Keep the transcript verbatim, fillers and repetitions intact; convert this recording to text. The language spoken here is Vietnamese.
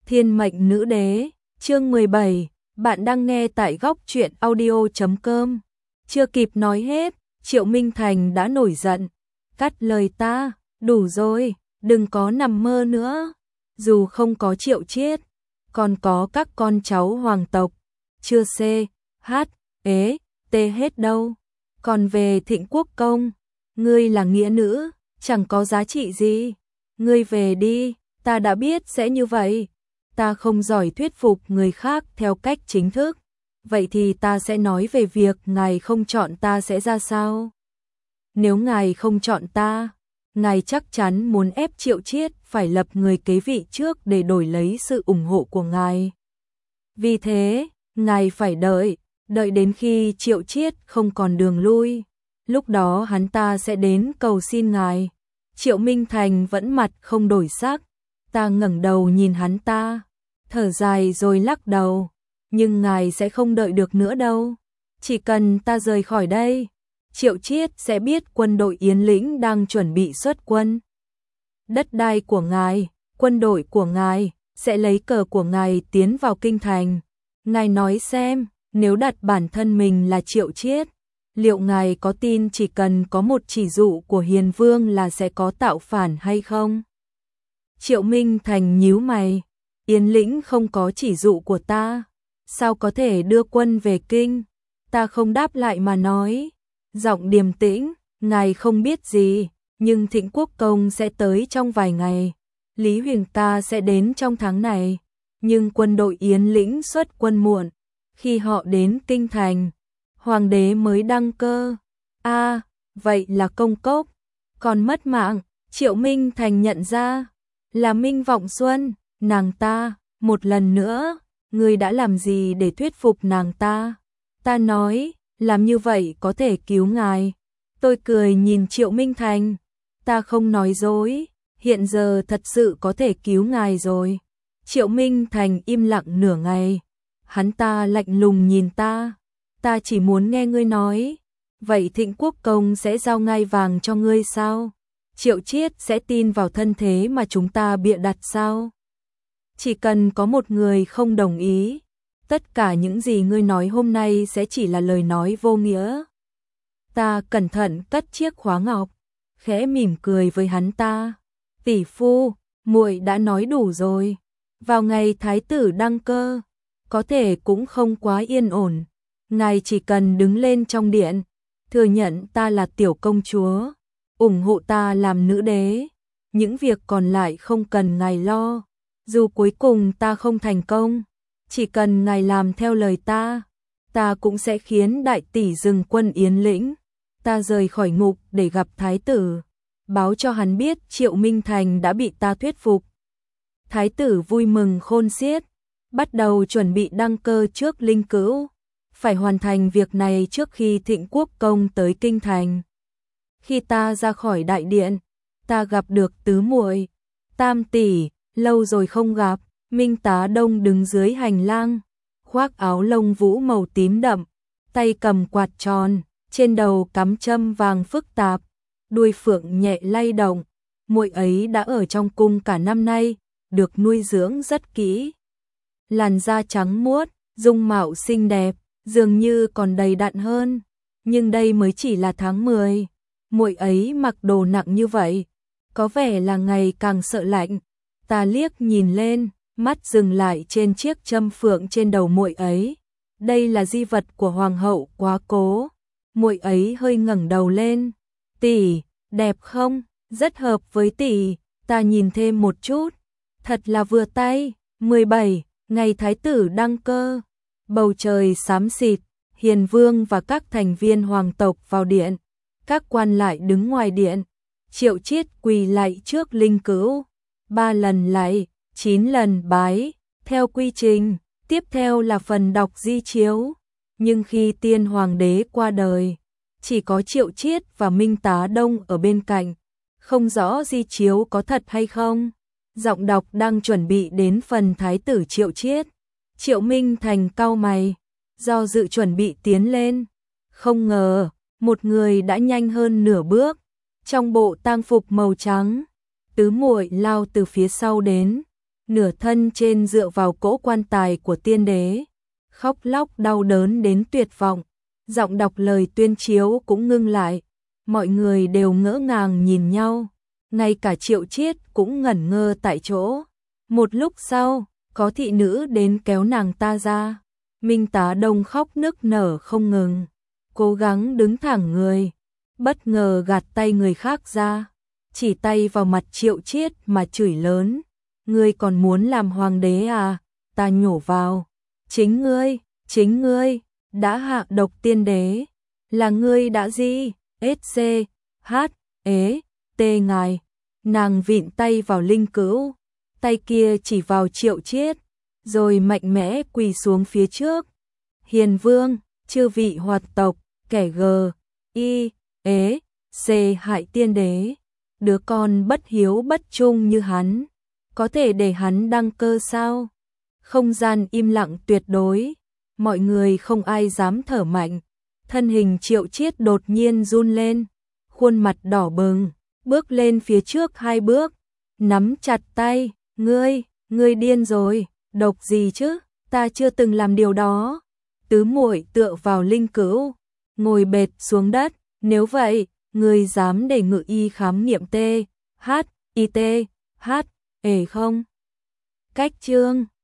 Thiên mệnh nữ đế, chương mười bảy, bạn đang nghe tại góc truyện audio chấm com. Chưa kịp nói hết, Triệu Minh Thành đã nổi giận. Cắt lời ta, đủ rồi, đừng có nằm mơ nữa. Dù không có Triệu Chiết, còn có các con cháu hoàng tộc, chưa c, h, ế, t hết đâu. Còn về Thịnh Quốc Công, ngươi là nghĩa nữ, chẳng có giá trị gì. Ngươi về đi, ta đã biết sẽ như vậy. Ta không giỏi thuyết phục người khác theo cách chính thức. Vậy thì ta sẽ nói về việc ngài không chọn ta sẽ ra sao? Nếu ngài không chọn ta, ngài chắc chắn muốn ép Triệu Chiết phải lập người kế vị trước để đổi lấy sự ủng hộ của ngài. Vì thế, ngài phải đợi, đợi đến khi Triệu Chiết không còn đường lui. Lúc đó hắn ta sẽ đến cầu xin ngài. Triệu Minh Thành vẫn mặt không đổi sắc. Ta ngẩng đầu nhìn hắn ta, thở dài rồi lắc đầu. Nhưng ngài sẽ không đợi được nữa đâu. Chỉ cần ta rời khỏi đây, Triệu Chiết sẽ biết quân đội Yến Lĩnh đang chuẩn bị xuất quân. Đất đai của ngài, quân đội của ngài, sẽ lấy cờ của ngài tiến vào kinh thành. Ngài nói xem, nếu đặt bản thân mình là Triệu Chiết, liệu ngài có tin chỉ cần có một chỉ dụ của Hiền Vương là sẽ có tạo phản hay không? Triệu Minh Thành nhíu mày, Yến Lĩnh không có chỉ dụ của ta, sao có thể đưa quân về kinh? Ta không đáp lại mà nói, giọng điềm tĩnh, ngài không biết gì, nhưng Thịnh Quốc Công sẽ tới trong vài ngày, Lý Huyền ta sẽ đến trong tháng này, nhưng quân đội Yến Lĩnh xuất quân muộn, khi họ đến kinh thành, hoàng đế mới đăng cơ. A, à, vậy là công cốc, còn mất mạng. Triệu Minh Thành nhận ra là Minh Vọng Xuân, nàng ta, một lần nữa, ngươi đã làm gì để thuyết phục nàng ta? Ta nói, làm như vậy có thể cứu ngài. Tôi cười nhìn Triệu Minh Thành, ta không nói dối, hiện giờ thật sự có thể cứu ngài rồi. Triệu Minh Thành im lặng nửa ngày, hắn ta lạnh lùng nhìn ta, ta chỉ muốn nghe ngươi nói, vậy Thịnh Quốc Công sẽ giao ngai vàng cho ngươi sao? Triệu Chiết sẽ tin vào thân thế mà chúng ta bịa đặt sao? Chỉ cần có một người không đồng ý, tất cả những gì ngươi nói hôm nay sẽ chỉ là lời nói vô nghĩa. Ta cẩn thận cất chiếc khóa ngọc, khẽ mỉm cười với hắn ta. Tỷ phu, muội đã nói đủ rồi. Vào ngày thái tử đăng cơ, có thể cũng không quá yên ổn. Ngài chỉ cần đứng lên trong điện, thừa nhận ta là tiểu công chúa, ủng hộ ta làm nữ đế. Những việc còn lại không cần ngài lo. Dù cuối cùng ta không thành công, chỉ cần ngài làm theo lời ta, ta cũng sẽ khiến đại tỷ dừng quân Yến Lĩnh. Ta rời khỏi ngục để gặp thái tử, báo cho hắn biết Triệu Minh Thành đã bị ta thuyết phục. Thái tử vui mừng khôn xiết, bắt đầu chuẩn bị đăng cơ trước Linh Cữu, phải hoàn thành việc này trước khi Thịnh Quốc Công tới kinh thành. Khi ta ra khỏi đại điện, ta gặp được tứ muội, Tam tỷ, lâu rồi không gặp. Minh Tá Đông đứng dưới hành lang, khoác áo lông vũ màu tím đậm, tay cầm quạt tròn, trên đầu cắm châm vàng phức tạp, đuôi phượng nhẹ lay động. Muội ấy đã ở trong cung cả năm nay, được nuôi dưỡng rất kỹ. Làn da trắng muốt, dung mạo xinh đẹp, dường như còn đầy đặn hơn, nhưng đây mới chỉ là tháng mười. Muội ấy mặc đồ nặng như vậy, có vẻ là ngày càng sợ lạnh. Ta liếc nhìn lên, mắt dừng lại trên chiếc châm phượng trên đầu muội ấy. Đây là di vật của hoàng hậu Quá Cố. Muội ấy hơi ngẩng đầu lên. Tỷ, đẹp không? Rất hợp với tỷ. Ta nhìn thêm một chút. Thật là vừa tay. mười bảy, ngày thái tử đăng cơ. Bầu trời xám xịt, Hiền Vương và các thành viên hoàng tộc vào điện. Các quan lại đứng ngoài điện. Triệu Chiết quỳ lạy trước Linh Cữu. Ba lần lạy, chín lần bái, theo quy trình. Tiếp theo là phần đọc di chiếu. Nhưng khi tiên hoàng đế qua đời, chỉ có Triệu Chiết và Minh Tá Đông ở bên cạnh. Không rõ di chiếu có thật hay không. Giọng đọc đang chuẩn bị đến phần thái tử Triệu Chiết. Triệu Minh Thành cau mày, do dự chuẩn bị tiến lên. Không ngờ, một người đã nhanh hơn nửa bước, trong bộ tang phục màu trắng. Tứ muội lao từ phía sau đến, nửa thân trên dựa vào cỗ quan tài của tiên đế, khóc lóc đau đớn đến tuyệt vọng, giọng đọc lời tuyên chiếu cũng ngưng lại, mọi người đều ngỡ ngàng nhìn nhau, ngay cả Triệu Chiết cũng ngẩn ngơ tại chỗ. Một lúc sau, có thị nữ đến kéo nàng ta ra, Minh Tá Đông khóc nức nở không ngừng, cố gắng đứng thẳng người, bất ngờ gạt tay người khác ra, chỉ tay vào mặt Triệu Chiết mà chửi lớn, ngươi còn muốn làm hoàng đế à, ta nhổ vào, chính ngươi, chính ngươi, đã hạ độc tiên đế, là ngươi đã gì, S C, H, ế, T ngài, nàng vịn tay vào linh cữu, tay kia chỉ vào Triệu Chiết, rồi mạnh mẽ quỳ xuống phía trước, hiền vương, chư vị hoạt tộc, kẻ G, I, ế, C hại tiên đế, đứa con bất hiếu bất trung như hắn, có thể để hắn đăng cơ sao? Không gian im lặng tuyệt đối, mọi người không ai dám thở mạnh, thân hình Triệu Chiết đột nhiên run lên, khuôn mặt đỏ bừng, bước lên phía trước hai bước, nắm chặt tay, ngươi, ngươi điên rồi, độc gì chứ, ta chưa từng làm điều đó. Tứ muội tựa vào linh cữu, ngồi bệt xuống đất, nếu vậy, ngươi dám để ngự y khám nghiệm T, H, I T, H, ề không? Cách chương